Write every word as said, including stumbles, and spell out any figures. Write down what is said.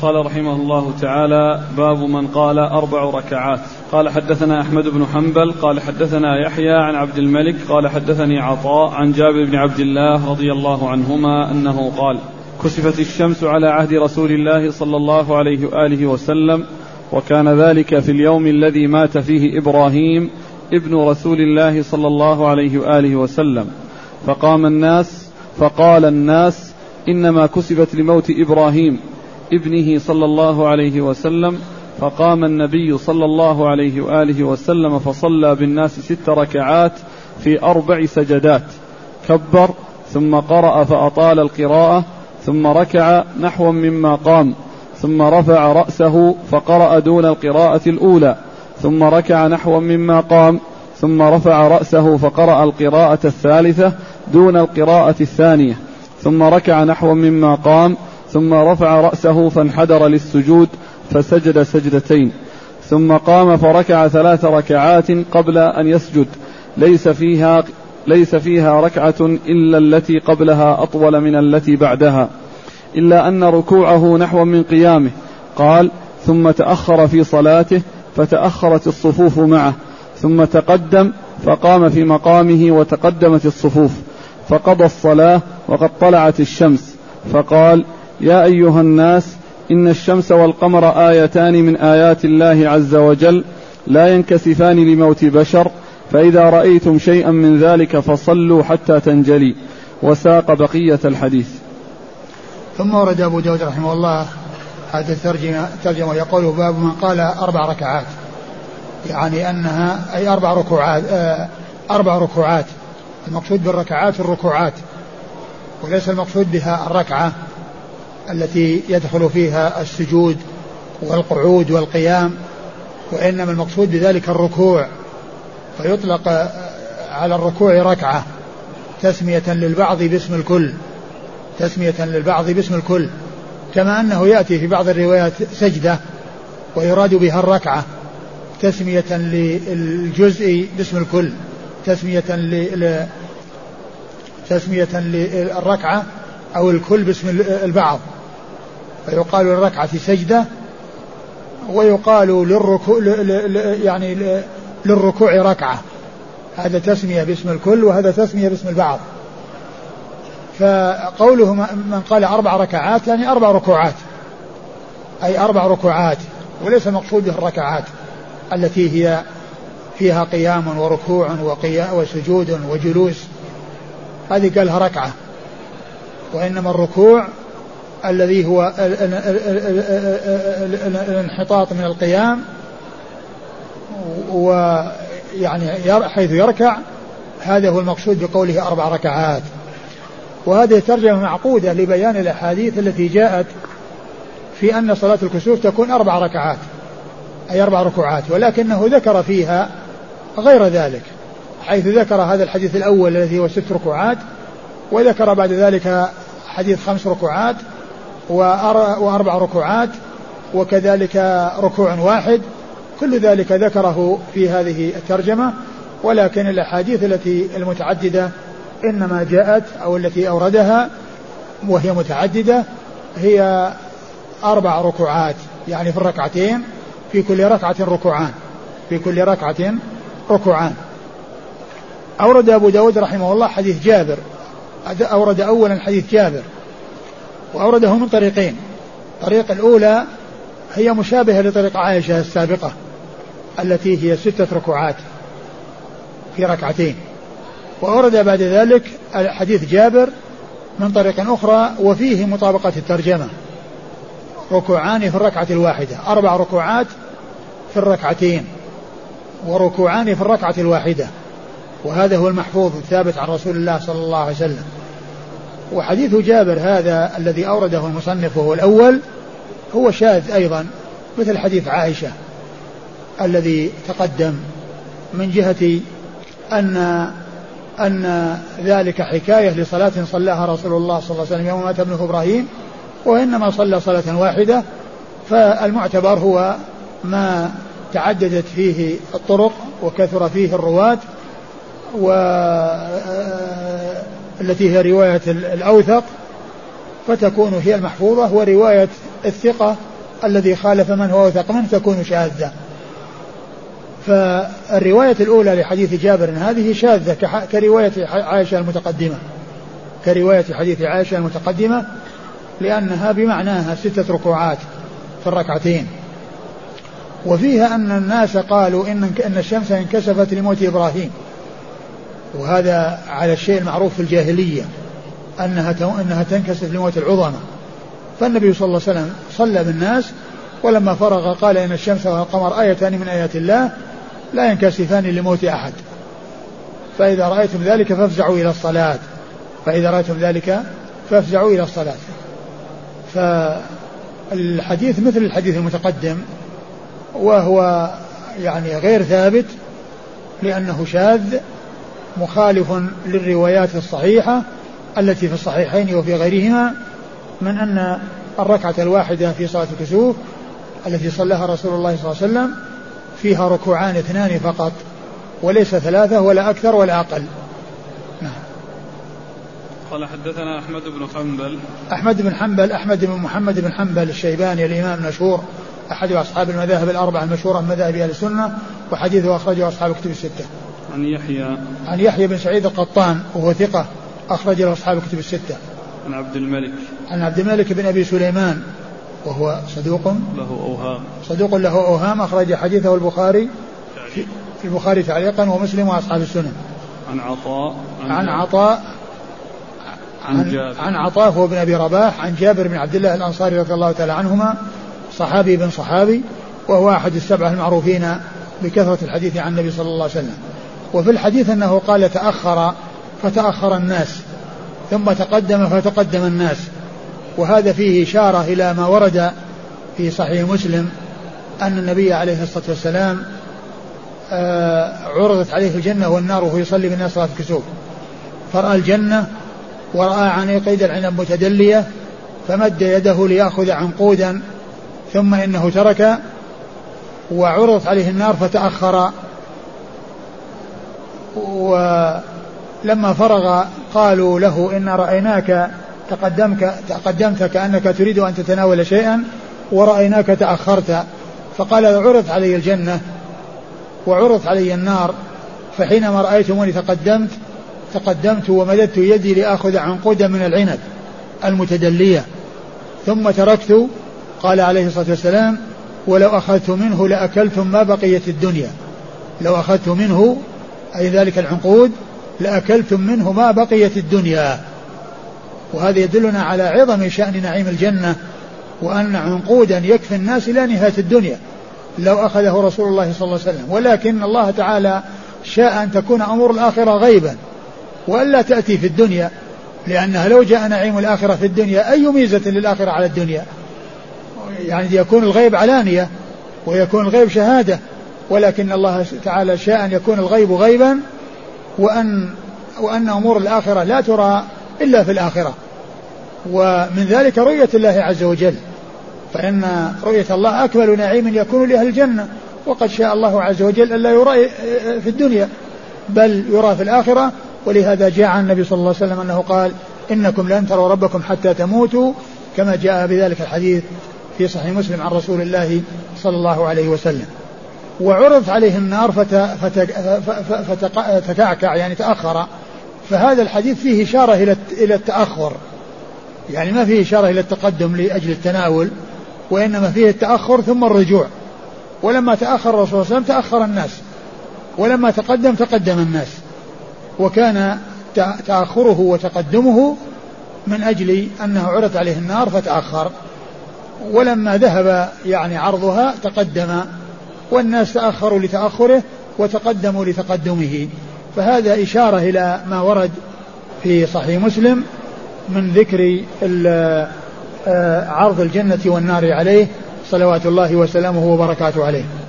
قال رحمه الله تعالى: باب من قال أربع ركعات. قال حدثنا أحمد بن حنبل قال حدثنا يحيى عن عبد الملك قال حدثني عطاء عن جابر بن عبد الله رضي الله عنهما أنه قال: كسفت الشمس على عهد رسول الله صلى الله عليه وآله وسلم، وكان ذلك في اليوم الذي مات فيه إبراهيم ابن رسول الله صلى الله عليه وآله وسلم، فقام الناس فقال الناس: إنما كسفت لموت إبراهيم ابنه صلى الله عليه وسلم. فقام النبي صلى الله عليه وآله وسلم فصلى بالناس ست ركعات في أربع سجدات، كبر ثم قرأ فأطال القراءة، ثم ركع نحو مما قام، ثم رفع رأسه فقرأ دون القراءة الأولى، ثم ركع نحو مما قام، ثم رفع رأسه فقرأ القراءة الثالثة دون القراءة الثانية، ثم ركع نحو مما قام، ثم رفع رأسه فانحدر للسجود فسجد سجدتين، ثم قام فركع ثلاث ركعات قبل أن يسجد، ليس فيها, ليس فيها ركعة إلا التي قبلها أطول من التي بعدها، إلا أن ركوعه نحو من قيامه. قال: ثم تأخر في صلاته فتأخرت الصفوف معه، ثم تقدم فقام في مقامه وتقدمت الصفوف، فقضى الصلاة وقد طلعت الشمس، فقال: يا أيها الناس، إن الشمس والقمر آيتان من آيات الله عز وجل لا ينكسفان لموت بشر، فإذا رأيتم شيئا من ذلك فصلوا حتى تنجلي. وساق بقية الحديث. ثم ورد أبو داود رحمه الله هذا الترجمة يقول: باب من قال أربع ركعات، يعني أنها أي أربع ركوعات أربع ركوعات. المقصود بالركعات الركوعات، وليس المقصود بها الركعة التي يدخل فيها السجود والقعود والقيام، وإنما المقصود بذلك الركوع، فيطلق على الركوع ركعة تسمية للبعض باسم الكل، تسمية للبعض باسم الكل، كما أنه يأتي في بعض الروايات سجدة ويراد بها الركعة تسمية للجزء باسم الكل، تسمية ل تسمية للركعة أو الكل باسم البعض، فيقال للركعة سجدة، ويقال للركوع يعني للركوع ركعة، هذا تسمية باسم الكل وهذا تسمية باسم البعض. فقوله من قال أربع ركعات يعني أربع ركوعات، أي أربع ركوعات، وليس المقصود به الركعات التي هي فيها قيام وركوع وسجود وجلوس، هذه قالها ركعة، وإنما الركوع الذي هو الانحطاط من القيام، ويعني حيث يركع، هذا هو المقصود بقوله أربع ركعات. وهذه ترجمة معقودة لبيان الأحاديث التي جاءت في أن صلاة الكسوف تكون أربع ركعات أي أربع ركوعات، ولكنه ذكر فيها غير ذلك، حيث ذكر هذا الحديث الأول الذي هو ست ركوعات، وذكر بعد ذلك حديث خمس ركوعات وأربع ركوعات، وكذلك ركوع واحد، كل ذلك ذكره في هذه الترجمة. ولكن الأحاديث التي المتعددة إنما جاءت أو التي أوردها وهي متعددة هي أربع ركوعات، يعني في الركعتين في كل ركعة ركوعان، في كل ركعة ركوعان. أورد أبو داود رحمه الله حديث جابر، أورد أولا حديث جابر وأورده من طريقين. الطريق الأولى هي مشابهة لطريق عائشة السابقة التي هي ستة ركوعات في ركعتين، وأورد بعد ذلك حديث جابر من طريق أخرى وفيه مطابقة الترجمة، ركوعان في الركعة الواحدة، أربع ركوعات في الركعتين وركوعان في الركعة الواحدة، وهذا هو المحفوظ الثابت عن رسول الله صلى الله عليه وسلم. وحديث جابر هذا الذي أورده المصنف وهو الأول هو شاذ أيضا مثل حديث عائشة الذي تقدم، من جهة أن أن ذلك حكاية لصلاة صلاها رسول الله صلى الله عليه وسلم يوم مات ابنه إبراهيم، وإنما صلى صلاة واحدة، فالمعتبر هو ما تعددت فيه الطرق وكثر فيه الرواة، والتي هي رواية الأوثق فتكون هي المحفوظة، ورواية الثقة الذي خالف من هو أوثق منه تكون شاذة. فالرواية الأولى لحديث جابر هذه شاذة كرواية عائشة المتقدمة كرواية حديث عائشة المتقدمة لأنها بمعناها ستة ركوعات في الركعتين. وفيها أن الناس قالوا إن أن الشمس انكسفت لموت إبراهيم، وهذا على الشيء المعروف في الجاهلية أنها أنها تنكسف لموت العظمى. فالنبي صلى الله عليه وسلم صلى بالناس ولما فرغ قال إن الشمس والقمر آيتان من آيات الله لا ينكسفان لموت أحد، فإذا رأيتم ذلك فافزعوا إلى الصلاة فإذا رأيتم ذلك فافزعوا إلى الصلاة. فالحديث مثل الحديث المتقدم، وهو يعني غير ثابت لأنه شاذ مخالف للروايات الصحيحة التي في الصحيحين وفي غيرهما من أن الركعة الواحدة في صلاة الكسوف التي صلىها رسول الله صلى الله عليه وسلم فيها ركوعان اثنان فقط وليس ثلاثة ولا أكثر ولا أقل. نعم. قال حدثنا أحمد بن حنبل أحمد بن حنبل أحمد بن محمد بن حنبل الشيباني الإمام المشهور أحد أصحاب المذاهب الأربعة المشهورة من مذاهب أهل السنة، وحديثه أخرجه أصحاب الكتب الستة. عن يحيى عن يحيى بن سعيد القطان وهو ثقة أخرج له أصحاب الكتب الستة. عن عبد الملك عن عبد الملك بن أبي سليمان وهو صدوق له أوهام صدوق له أوهام أخرج حديثه البخاري في البخاري تعليقا ومسلم وأصحاب السنن. عن عطاء عن, عن عطاء عن, عن, عن عطاء هو بن أبي رباح عن جابر بن عبد الله الأنصاري رضي الله تعالى عنهما صحابي بن صحابي، وهو أحد السبعة المعروفين بكثرة الحديث عن النبي صلى الله عليه وسلم. وفي الحديث أنه قال تأخر فتأخر الناس ثم تقدم فتقدم الناس، وهذا فيه إشارة إلى ما ورد في صحيح مسلم أن النبي عليه الصلاة والسلام عرضت عليه الجنة والنار وهو يصلي بالناس صلاة الكسوف، فرأى الجنة ورأى عناقيد العنب متدلية فمد يده ليأخذ عنقودا ثم إنه ترك، وعرضت عليه النار فتأخر، ولما فرغ قالوا له إن رأيناك تقدمك تقدمت كأنك تريد أن تتناول شيئا ورأيناك تأخرت، فقال عرضت علي الجنة وعرضت علي النار، فحينما رأيتموني تقدمت تقدمت ومددت يدي لأخذ عنقودا من العنب المتدلية ثم تركت. قال عليه الصلاة والسلام ولو أخذت منه لأكلتم ما بقيت الدنيا، لو أخذت منه أي ذلك العنقود لأكلتم منه ما بقيت الدنيا. وهذا يدلنا على عظم شأن نعيم الجنة، وأن عنقودا يكفي الناس إلى نهاية الدنيا لو أخذه رسول الله صلى الله عليه وسلم، ولكن الله تعالى شاء أن تكون أمور الآخرة غيبا وألا تأتي في الدنيا، لأنها لو جاء نعيم الآخرة في الدنيا أي ميزة للآخرة على الدنيا؟ يعني يكون الغيب علانية ويكون الغيب شهادة، ولكن الله تعالى شاء أن يكون الغيب غيبا وأن, وأن أمور الآخرة لا ترى إلا في الآخرة. ومن ذلك رؤية الله عز وجل، فإن رؤية الله أكمل نعيم يكون لأهل الجنة، وقد شاء الله عز وجل ألا يرى في الدنيا بل يرى في الآخرة. ولهذا جاء عن النبي صلى الله عليه وسلم أنه قال إنكم لن تروا ربكم حتى تموتوا، كما جاء بذلك الحديث في صحيح مسلم عن رسول الله صلى الله عليه وسلم. وعرض عليه النار فتكعكع يعني تأخر، فهذا الحديث فيه إشارة إلى التأخر، يعني ما فيه إشارة إلى التقدم لأجل التناول، وإنما فيه التأخر ثم الرجوع. ولما تأخر الرسول صلى الله عليه وسلم تأخر الناس، ولما تقدم تقدم الناس، وكان تأخره وتقدمه من أجل أنه عرض عليه النار فتأخر، ولما ذهب يعني عرضها تقدم، والناس تأخروا لتأخره وتقدموا لتقدمه. فهذا إشارة إلى ما ورد في صحيح مسلم من ذكر عرض الجنة والنار عليه صلوات الله وسلامه وبركاته عليه.